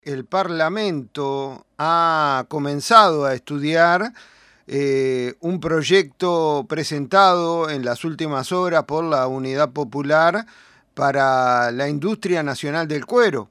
El Parlamento ha comenzado a estudiar un proyecto presentado en las últimas horas por la Unidad Popular para la industria nacional del cuero,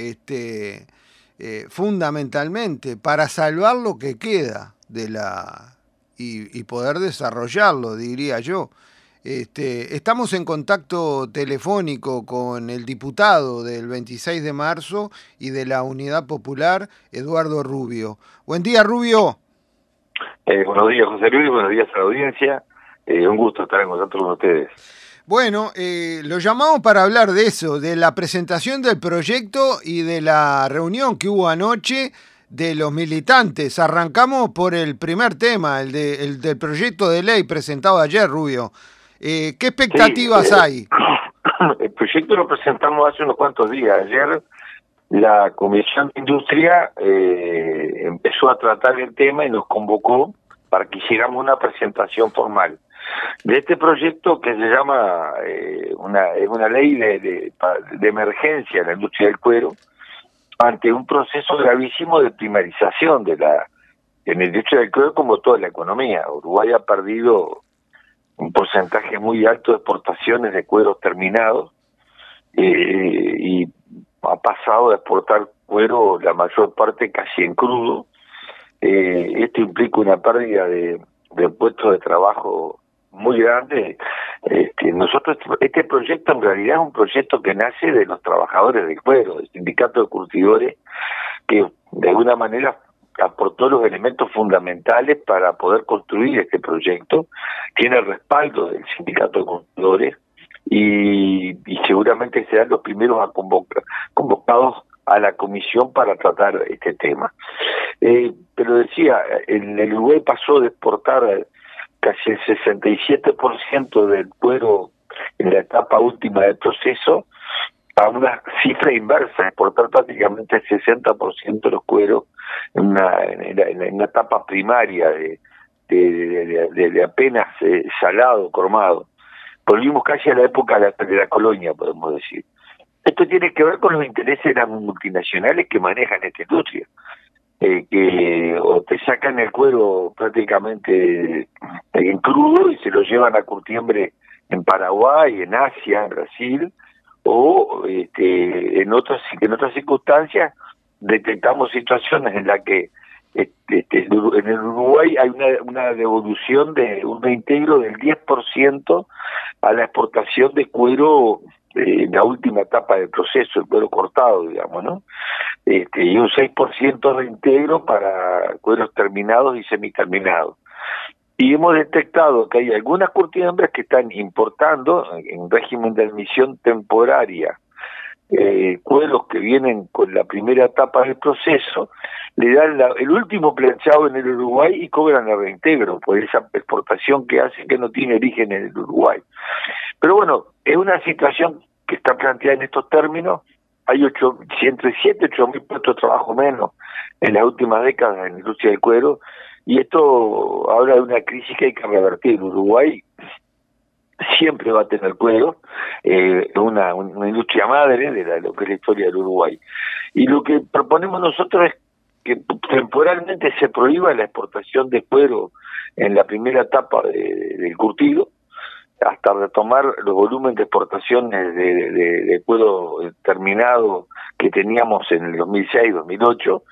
fundamentalmente para salvar lo que queda de y poder desarrollarlo, diría yo. Estamos en contacto telefónico con el diputado del 26 de marzo y de la Unidad Popular, Eduardo Rubio. Buen día, Rubio. Buenos días, José Luis, buenos días a la audiencia. Un gusto estar en contacto con ustedes. Bueno, lo llamamos para hablar de eso, de la presentación del proyecto y de la reunión que hubo anoche de los militantes. Arrancamos por el primer tema, el del proyecto de ley presentado ayer, Rubio. ¿Qué Sí, expectativas hay? el proyecto lo presentamos hace unos cuantos días. Ayer la Comisión de Industria empezó a tratar el tema y nos convocó para que hiciéramos una presentación formal de este proyecto que se llama es una ley de emergencia en la industria del cuero ante un proceso gravísimo de primarización en la industria del cuero como toda la economía. Uruguay ha perdido un porcentaje muy alto de exportaciones de cueros terminados y ha pasado de exportar cuero la mayor parte casi en crudo. Esto implica una pérdida de puestos de trabajo muy grande. Este proyecto en realidad es un proyecto que nace de los trabajadores del cuero, del sindicato de curtidores, que de alguna manera aportó los elementos fundamentales para poder construir este proyecto. Tiene el respaldo del sindicato de curtidores y seguramente serán los primeros a convocados a la comisión para tratar este tema. Pero decía, en el Uruguay pasó de exportar casi el 67% del cuero en la etapa última del proceso a una cifra inversa, exportar prácticamente el 60% de los cueros en una etapa primaria de apenas salado, cromado. Volvimos casi a la época de la colonia, podemos decir. Esto tiene que ver con los intereses de las multinacionales que manejan esta industria, que o te sacan el cuero prácticamente en crudo y se lo llevan a curtiembre en Paraguay, en Asia, en Brasil, o en otras circunstancias detectamos situaciones en las que en el Uruguay hay una devolución de un reintegro del 10% a la exportación de cuero en la última etapa del proceso, el cuero cortado, digamos, ¿no? Y un 6% reintegro para cueros terminados y semiterminados. Y hemos detectado que hay algunas curtiembres que están importando en régimen de admisión temporaria cueros que vienen con la primera etapa del proceso, le dan el último planchado en el Uruguay y cobran el reintegro por esa exportación que hace que no tiene origen en el Uruguay. Pero bueno, es una situación que está planteada en estos términos. Hay entre 7 y 8 mil puestos de trabajo menos en las últimas décadas en la industria del cuero, y esto habla de una crisis que hay que revertir. Uruguay siempre va a tener cuero, una industria madre de lo que es la historia del Uruguay. Y lo que proponemos nosotros es que temporalmente se prohíba la exportación de cuero en la primera etapa del curtido, hasta retomar los volúmenes de exportaciones de cuero terminado que teníamos en el 2006-2008,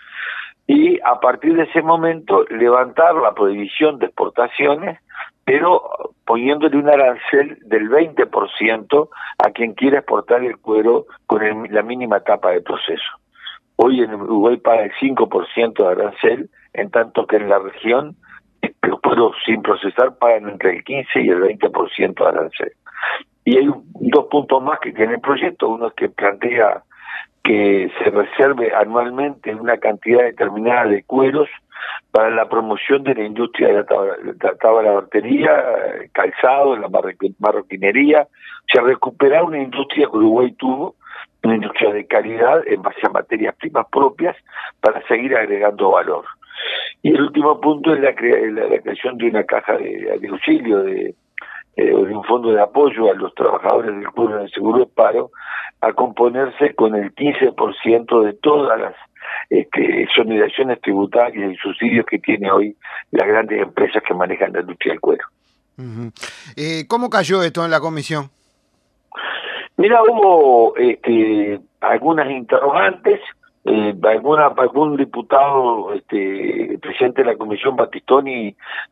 y a partir de ese momento levantar la prohibición de exportaciones, pero poniéndole un arancel del 20% a quien quiera exportar el cuero con la mínima etapa de proceso. Hoy en Uruguay paga el 5% de arancel, en tanto que en la región los cueros sin procesar pagan entre el 15 y el 20% de arancel. Y hay dos puntos más que tiene el proyecto. Uno es que plantea que se reserve anualmente una cantidad determinada de cueros para la promoción de la industria de la tablabartería, calzado, la marroquinería, o sea, recuperar una industria que Uruguay tuvo, una industria de calidad en base a materias primas propias para seguir agregando valor. Y el último punto es la creación de una caja de auxilio, de o de un fondo de apoyo a los trabajadores del cuero del seguro de paro, a componerse con el 15% de todas las exoneraciones tributarias y subsidios que tiene hoy las grandes empresas que manejan la industria del cuero. ¿Cómo cayó esto en la comisión? Mira, hubo algunas interrogantes, algún diputado presidente de la comisión, Battistoni,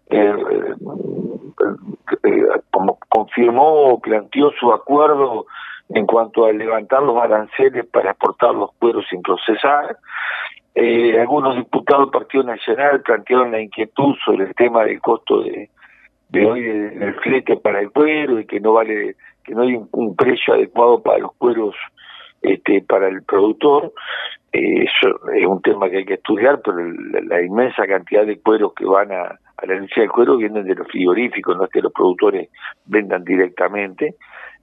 como confirmó o planteó su acuerdo en cuanto a levantar los aranceles para exportar los cueros sin procesar. Algunos diputados del Partido Nacional plantearon la inquietud sobre el tema del costo de hoy del flete para el cuero, y que no vale, que no hay un precio adecuado para los cueros para el productor. Eso es un tema que hay que estudiar, pero la inmensa cantidad de cueros que van a la industria del cuero vienen de los frigoríficos, no es que los productores vendan directamente.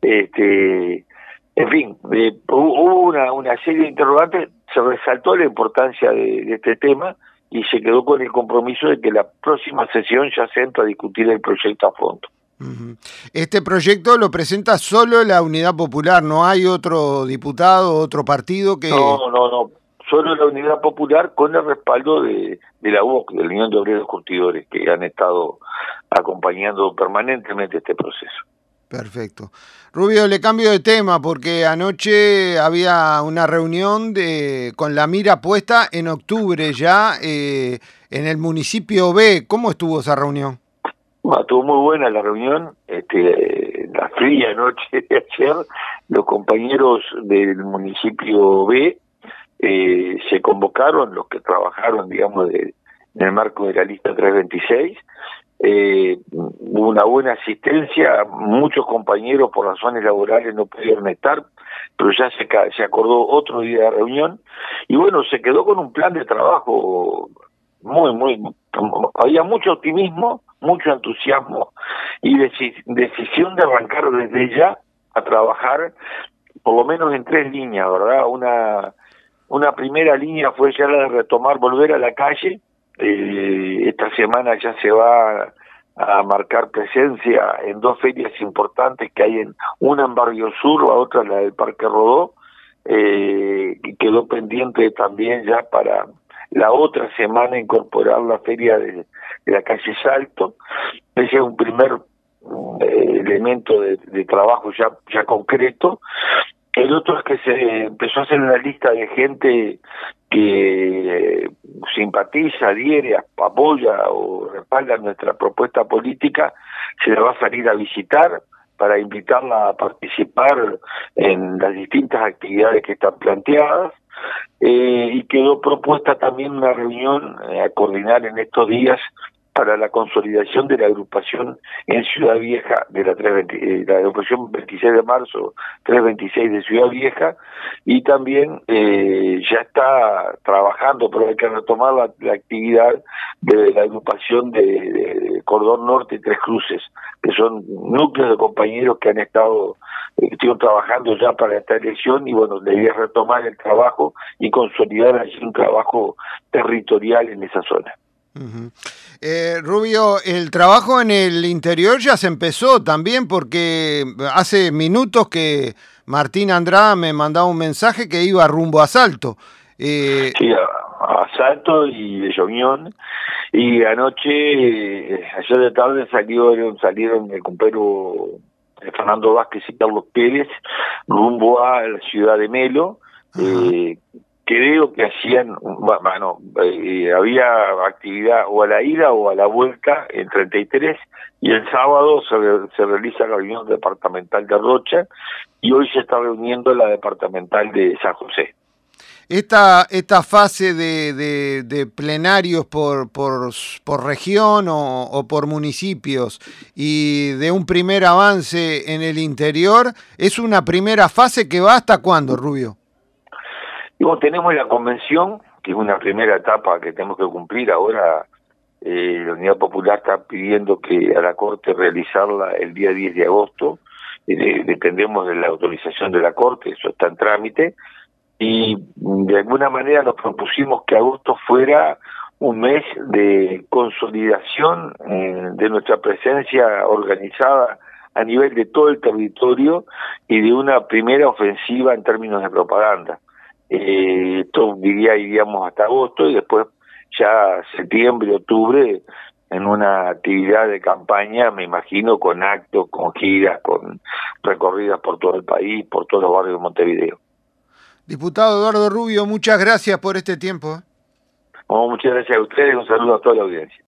En fin, hubo una serie de interrogantes, se resaltó la importancia de este tema y se quedó con el compromiso de que la próxima sesión ya se entra a discutir el proyecto a fondo. Este proyecto lo presenta solo la Unidad Popular, ¿no hay otro diputado, otro partido que...? No, solo la Unidad Popular, con el respaldo de la UOC, de la Unión de Obreros Curtidores, que han estado acompañando permanentemente este proceso. Perfecto. Rubio, le cambio de tema porque anoche había una reunión con la mira puesta en octubre ya en el municipio B. ¿Cómo estuvo esa reunión? Bueno, estuvo muy buena la reunión, la fría noche de ayer. Los compañeros del municipio B se convocaron, los que trabajaron, digamos, en el marco de la lista 326. Hubo una buena asistencia, muchos compañeros por razones laborales no pudieron estar, pero ya se acordó otro día de reunión, y bueno, se quedó con un plan de trabajo había mucho optimismo, mucho entusiasmo y decisión de arrancar desde ya a trabajar por lo menos en 3 líneas, ¿verdad? Una primera línea fue ya la de retomar, volver a la calle. Esta semana ya se va a marcar presencia en 2 ferias importantes que hay, una en Barrio Sur, la otra la del Parque Rodó, y quedó pendiente también ya para la otra semana incorporar la feria de la calle Salto. Ese es un primer elemento de trabajo ya concreto. El otro es que se empezó a hacer una lista de gente que simpatiza, adhiere, apoya o respalda nuestra propuesta política. Se la va a salir a visitar para invitarla a participar en las distintas actividades que están planteadas. Y quedó propuesta también una reunión a coordinar en estos días para la consolidación de la agrupación en Ciudad Vieja, de la agrupación 26 de marzo, 326 de Ciudad Vieja, y también ya está trabajando, pero hay que retomar la actividad de la agrupación de Cordón Norte y Tres Cruces, que son núcleos de compañeros que han estado trabajando ya para esta elección, y bueno, debía retomar el trabajo y consolidar allí un trabajo territorial en esa zona. Rubio, el trabajo en el interior ya se empezó también, porque hace minutos que Martín Andrada me mandaba un mensaje que iba rumbo a Salto. Sí, a Salto y de Lloñón, y anoche, ayer de tarde salieron el compañero Fernando Vázquez y Carlos Pérez rumbo a la ciudad de Melo. Creo que hacían, había actividad o a la ida o a la vuelta en 33, y el sábado se realiza la reunión departamental de Rocha, y hoy se está reuniendo la departamental de San José. Esta fase de plenarios por región o por municipios y de un primer avance en el interior, ¿es una primera fase que va hasta cuándo, Rubio? Luego tenemos la convención, que es una primera etapa que tenemos que cumplir. Ahora la Unidad Popular está pidiendo que a la Corte realizarla el día 10 de agosto. Dependemos de la autorización de la Corte, eso está en trámite. Y de alguna manera nos propusimos que agosto fuera un mes de consolidación de nuestra presencia organizada a nivel de todo el territorio y de una primera ofensiva en términos de propaganda. Esto iríamos hasta agosto y después ya septiembre, octubre, en una actividad de campaña, me imagino, con actos, con giras, con recorridas por todo el país, por todos los barrios de Montevideo. Diputado Eduardo Rubio, muchas gracias por este tiempo. Bueno, muchas gracias a ustedes, un saludo a toda la audiencia.